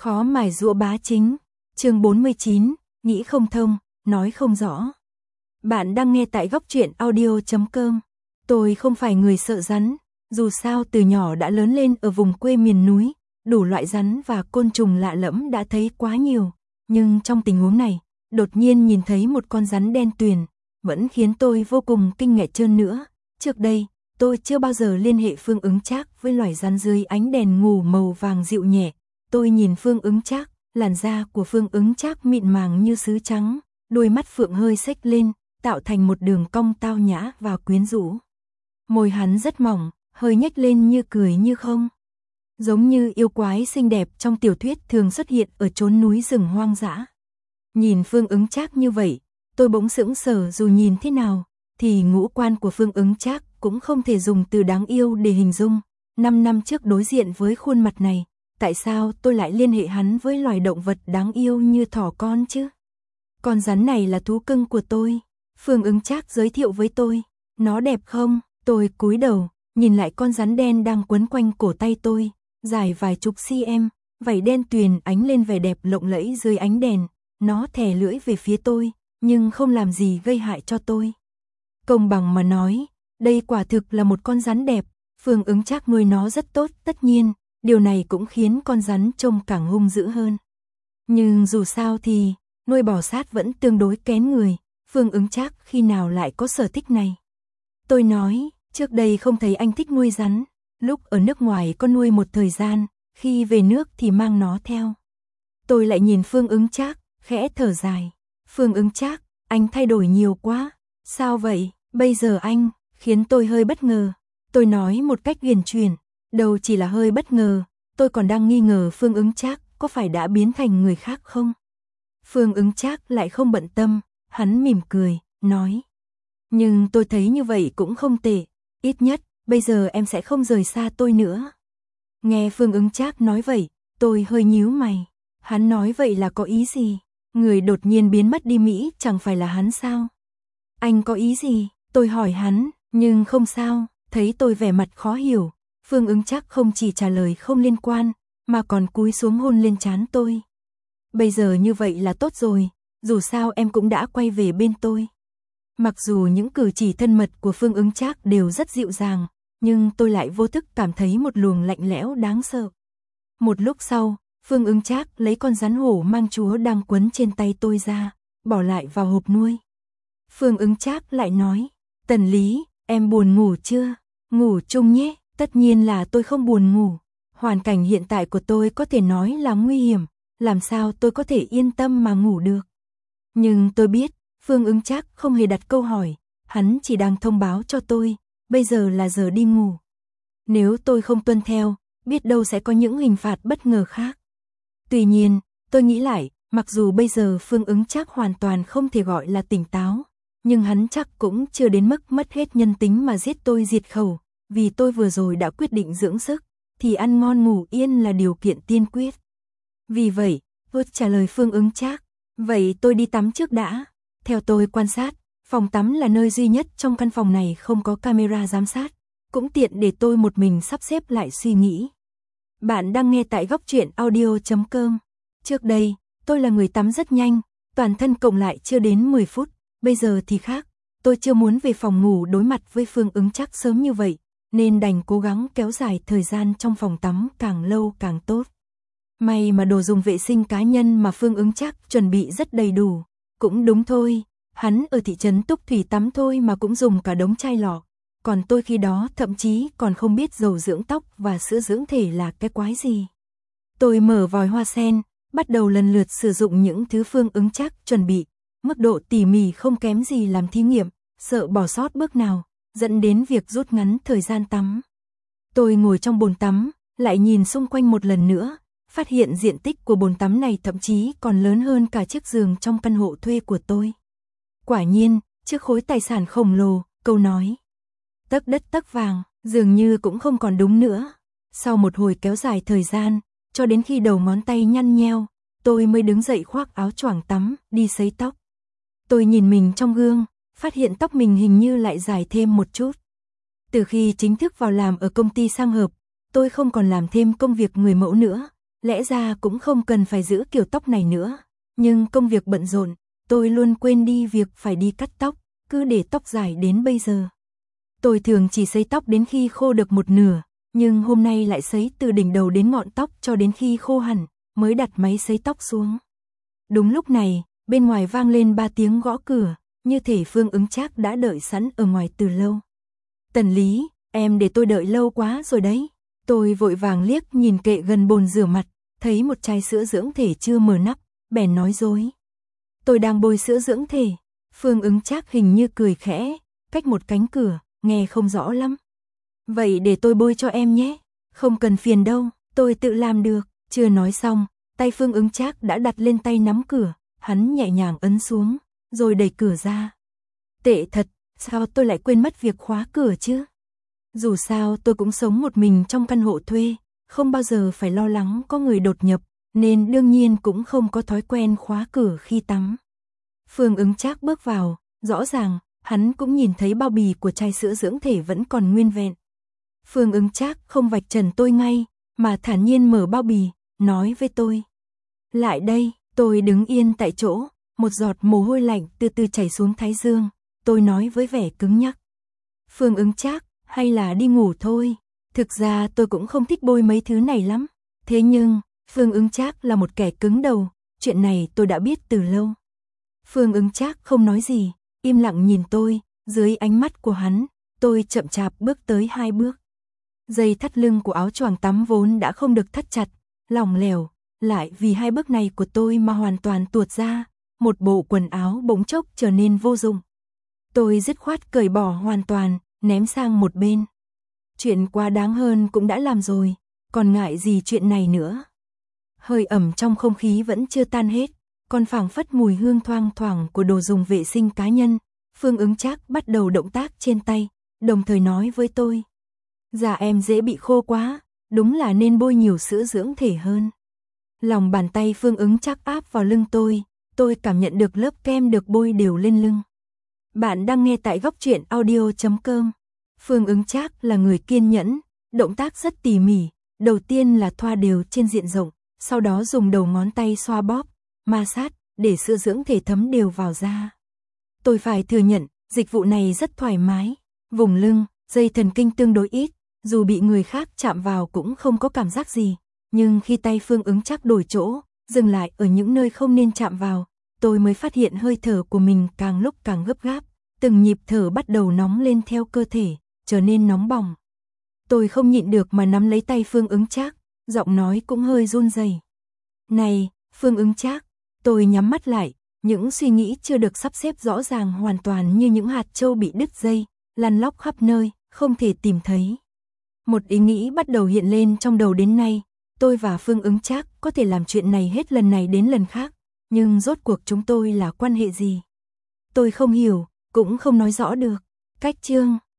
Khó mài giũa bá chính. Chương 49, nghĩ không thông, nói không rõ. Bạn đang nghe tại góc truyện audio.com. Tôi không phải người sợ rắn, dù sao từ nhỏ đã lớn lên ở vùng quê miền núi, đủ loại rắn và côn trùng lạ lẫm đã thấy quá nhiều, nhưng trong tình huống này, đột nhiên nhìn thấy một con rắn đen tuyền, vẫn khiến tôi vô cùng kinh ngạc hơn nữa. Trước đây, tôi chưa bao giờ liên hệ Phương Ứng Trác với loài rắn dưới ánh đèn ngủ màu vàng dịu nhẹ. Tôi nhìn Phương Ứng Trác, làn da của Phương Ứng Trác mịn màng như sứ trắng, đôi mắt phượng hơi xếch lên, tạo thành một đường cong tao nhã và quyến rũ. Môi hắn rất mỏng, hơi nhếch lên như cười như không. Giống như yêu quái xinh đẹp trong tiểu thuyết thường xuất hiện ở chốn núi rừng hoang dã. Nhìn Phương Ứng Trác như vậy, tôi bỗng sững sờ, dù nhìn thế nào thì ngũ quan của Phương Ứng Trác cũng không thể dùng từ đáng yêu để hình dung. 5 năm trước đối diện với khuôn mặt này, tại sao tôi lại liên hệ hắn với loài động vật đáng yêu như thỏ con chứ? Con rắn này là thú cưng của tôi, Phương Ứng Trác giới thiệu với tôi. Nó đẹp không? Tôi cúi đầu, nhìn lại con rắn đen đang quấn quanh cổ tay tôi, dài vài chục cm, vảy đen tuyền ánh lên vẻ đẹp lộng lẫy dưới ánh đèn. Nó thè lưỡi về phía tôi, nhưng không làm gì gây hại cho tôi. Công bằng mà nói, đây quả thực là một con rắn đẹp, Phương Ứng Trác nuôi nó rất tốt, tất nhiên, điều này cũng khiến con rắn trông càng hung dữ hơn. Nhưng dù sao thì, nuôi bò sát vẫn tương đối kén người, Phương Ứng Trác khi nào lại có sở thích này. Tôi nói, trước đây không thấy anh thích nuôi rắn, lúc ở nước ngoài có nuôi một thời gian, khi về nước thì mang nó theo. Tôi lại nhìn Phương Ứng Trác, khẽ thở dài. Phương Ứng Trác, anh thay đổi nhiều quá. Sao vậy? Bây giờ anh, khiến tôi hơi bất ngờ. Tôi nói một cách huyền chuyển, đâu chỉ là hơi bất ngờ, tôi còn đang nghi ngờ Phương Ứng Trác có phải đã biến thành người khác không? Phương Ứng Trác lại không bận tâm, hắn mỉm cười, nói. Nhưng tôi thấy như vậy cũng không tệ, ít nhất, bây giờ em sẽ không rời xa tôi nữa. Nghe Phương Ứng Trác nói vậy, tôi hơi nhíu mày. Hắn nói vậy là có ý gì? Người đột nhiên biến mất đi Mỹ chẳng phải là hắn sao? Anh có ý gì? Tôi hỏi hắn, nhưng không sao, thấy tôi vẻ mặt khó hiểu. Phương Ứng Trác không chỉ trả lời không liên quan, mà còn cúi xuống hôn lên trán tôi. Bây giờ như vậy là tốt rồi, dù sao em cũng đã quay về bên tôi. Mặc dù những cử chỉ thân mật của Phương Ứng Trác đều rất dịu dàng, nhưng tôi lại vô thức cảm thấy một luồng lạnh lẽo đáng sợ. Một lúc sau, Phương Ứng Trác lấy con rắn hổ mang chúa đang quấn trên tay tôi ra, bỏ lại vào hộp nuôi. Phương Ứng Trác lại nói, Tần Lý, em buồn ngủ chưa? Ngủ chung nhé. Tất nhiên là tôi không buồn ngủ. Hoàn cảnh hiện tại của tôi có thể nói là nguy hiểm, làm sao tôi có thể yên tâm mà ngủ được. Nhưng tôi biết, Phương Ứng Trác không hề đặt câu hỏi, hắn chỉ đang thông báo cho tôi, bây giờ là giờ đi ngủ. Nếu tôi không tuân theo, biết đâu sẽ có những hình phạt bất ngờ khác. Tuy nhiên, tôi nghĩ lại, mặc dù bây giờ Phương Ứng Trác hoàn toàn không thể gọi là tỉnh táo, nhưng hắn chắc cũng chưa đến mức mất hết nhân tính mà giết tôi diệt khẩu. Vì tôi vừa rồi đã quyết định dưỡng sức, thì ăn ngon ngủ yên là điều kiện tiên quyết. Vì vậy, tôi trả lời Phương Ứng Trác, vậy tôi đi tắm trước đã. Theo tôi quan sát, phòng tắm là nơi duy nhất trong căn phòng này không có camera giám sát, cũng tiện để tôi một mình sắp xếp lại suy nghĩ. Bạn đang nghe tại góc truyện audio.com. Trước đây, tôi là người tắm rất nhanh, toàn thân cộng lại chưa đến 10 phút, bây giờ thì khác, tôi chưa muốn về phòng ngủ đối mặt với Phương Ứng Trác sớm như vậy, nên đành cố gắng kéo dài thời gian trong phòng tắm càng lâu càng tốt. May mà đồ dùng vệ sinh cá nhân mà Phương Ứng Trác chuẩn bị rất đầy đủ. Cũng đúng thôi, hắn ở thị trấn Túc Thủy tắm thôi mà cũng dùng cả đống chai lọ. Còn tôi khi đó thậm chí còn không biết dầu dưỡng tóc và sữa dưỡng thể là cái quái gì. Tôi mở vòi hoa sen, bắt đầu lần lượt sử dụng những thứ Phương Ứng Trác chuẩn bị. Mức độ tỉ mỉ không kém gì làm thí nghiệm, sợ bỏ sót bước nào, dẫn đến việc rút ngắn thời gian tắm. Tôi ngồi trong bồn tắm, lại nhìn xung quanh một lần nữa, phát hiện diện tích của bồn tắm này thậm chí còn lớn hơn cả chiếc giường trong căn hộ thuê của tôi. Quả nhiên, chiếc khối tài sản khổng lồ, câu nói tấc đất tấc vàng, dường như cũng không còn đúng nữa. Sau một hồi kéo dài thời gian, cho đến khi đầu ngón tay nhăn nheo, tôi mới đứng dậy khoác áo choàng tắm, đi sấy tóc. Tôi nhìn mình trong gương, phát hiện tóc mình hình như lại dài thêm một chút. Từ khi chính thức vào làm ở công ty sang hợp, tôi không còn làm thêm công việc người mẫu nữa, Lẽ ra cũng không cần phải giữ kiểu tóc này nữa, nhưng công việc bận rộn, tôi luôn quên đi việc phải đi cắt tóc, cứ để tóc dài đến bây giờ. Tôi thường chỉ sấy tóc đến khi khô được một nửa, nhưng hôm nay lại sấy từ đỉnh đầu đến ngọn tóc cho đến khi khô hẳn, mới đặt máy sấy tóc xuống. Đúng lúc này, bên ngoài vang lên 3 tiếng gõ cửa, như thể Phương Ứng Trác đã đợi sẵn ở ngoài từ lâu. Tần Lý, em để tôi đợi lâu quá rồi đấy. Tôi vội vàng liếc nhìn kệ gần bồn rửa mặt, thấy một chai sữa dưỡng thể chưa mở nắp, bèn nói dối. Tôi đang bôi sữa dưỡng thể. Phương Ứng Trác hình như cười khẽ, cách một cánh cửa, nghe không rõ lắm. Vậy để tôi bôi cho em nhé. Không cần phiền đâu, tôi tự làm được. Chưa nói xong, tay Phương Ứng Trác đã đặt lên tay nắm cửa, hắn nhẹ nhàng ấn xuống, rồi đẩy cửa ra. Tệ thật, sao tôi lại quên mất việc khóa cửa chứ? Dù sao tôi cũng sống một mình trong căn hộ thuê, không bao giờ phải lo lắng có người đột nhập, nên đương nhiên cũng không có thói quen khóa cửa khi tắm. Phương Ứng Trác bước vào, rõ ràng, hắn cũng nhìn thấy bao bì của chai sữa dưỡng thể vẫn còn nguyên vẹn. Phương Ứng Trác không vạch trần tôi ngay, mà thản nhiên mở bao bì, nói với tôi. Lại đây, tôi đứng yên tại chỗ, một giọt mồ hôi lạnh từ từ chảy xuống thái dương, tôi nói với vẻ cứng nhắc. Phương Ứng Trác, hay là đi ngủ thôi, thực ra tôi cũng không thích bôi mấy thứ này lắm, thế nhưng, Phương Ứng Trác là một kẻ cứng đầu, chuyện này tôi đã biết từ lâu. Phương Ứng Trác không nói gì, im lặng nhìn tôi, dưới ánh mắt của hắn, tôi chậm chạp bước tới 2 bước. Dây thắt lưng của áo choàng tắm vốn đã không được thắt chặt, lỏng lẻo, lại vì 2 bước này của tôi mà hoàn toàn tuột ra, một bộ quần áo bỗng chốc trở nên vô dụng. Tôi dứt khoát cởi bỏ hoàn toàn, ném sang một bên. Chuyện quá đáng hơn cũng đã làm rồi, còn ngại gì chuyện này nữa. Hơi ẩm trong không khí vẫn chưa tan hết, còn phảng phất mùi hương thoang thoảng của đồ dùng vệ sinh cá nhân. Phương Ứng Trác bắt đầu động tác trên tay, đồng thời nói với tôi. Dạ em dễ bị khô quá, đúng là nên bôi nhiều sữa dưỡng thể hơn. Lòng bàn tay Phương Ứng Trác áp vào lưng tôi cảm nhận được lớp kem được bôi đều lên lưng. Bạn đang nghe tại Góc Truyện Audio.com. Phương Ứng Trác là người kiên nhẫn, động tác rất tỉ mỉ, đầu tiên là thoa đều trên diện rộng, sau đó dùng đầu ngón tay xoa bóp, ma sát, để sữa dưỡng thể thấm đều vào da. Tôi phải thừa nhận, dịch vụ này rất thoải mái, vùng lưng, dây thần kinh tương đối ít, dù bị người khác chạm vào cũng không có cảm giác gì, nhưng khi tay Phương Ứng Trác đổi chỗ, dừng lại ở những nơi không nên chạm vào, tôi mới phát hiện hơi thở của mình càng lúc càng gấp gáp, từng nhịp thở bắt đầu nóng lên theo cơ thể, trở nên nóng bỏng. Tôi không nhịn được mà nắm lấy tay Phương Ứng Trác, giọng nói cũng hơi run rẩy. Này, Phương Ứng Trác, tôi nhắm mắt lại, những suy nghĩ chưa được sắp xếp rõ ràng hoàn toàn như những hạt châu bị đứt dây, lăn lóc khắp nơi, không thể tìm thấy. Một ý nghĩ bắt đầu hiện lên trong đầu đến nay, tôi và Phương Ứng Trác có thể làm chuyện này hết lần này đến lần khác, nhưng rốt cuộc chúng tôi là quan hệ gì? Tôi không hiểu, cũng không nói rõ được. Cách chương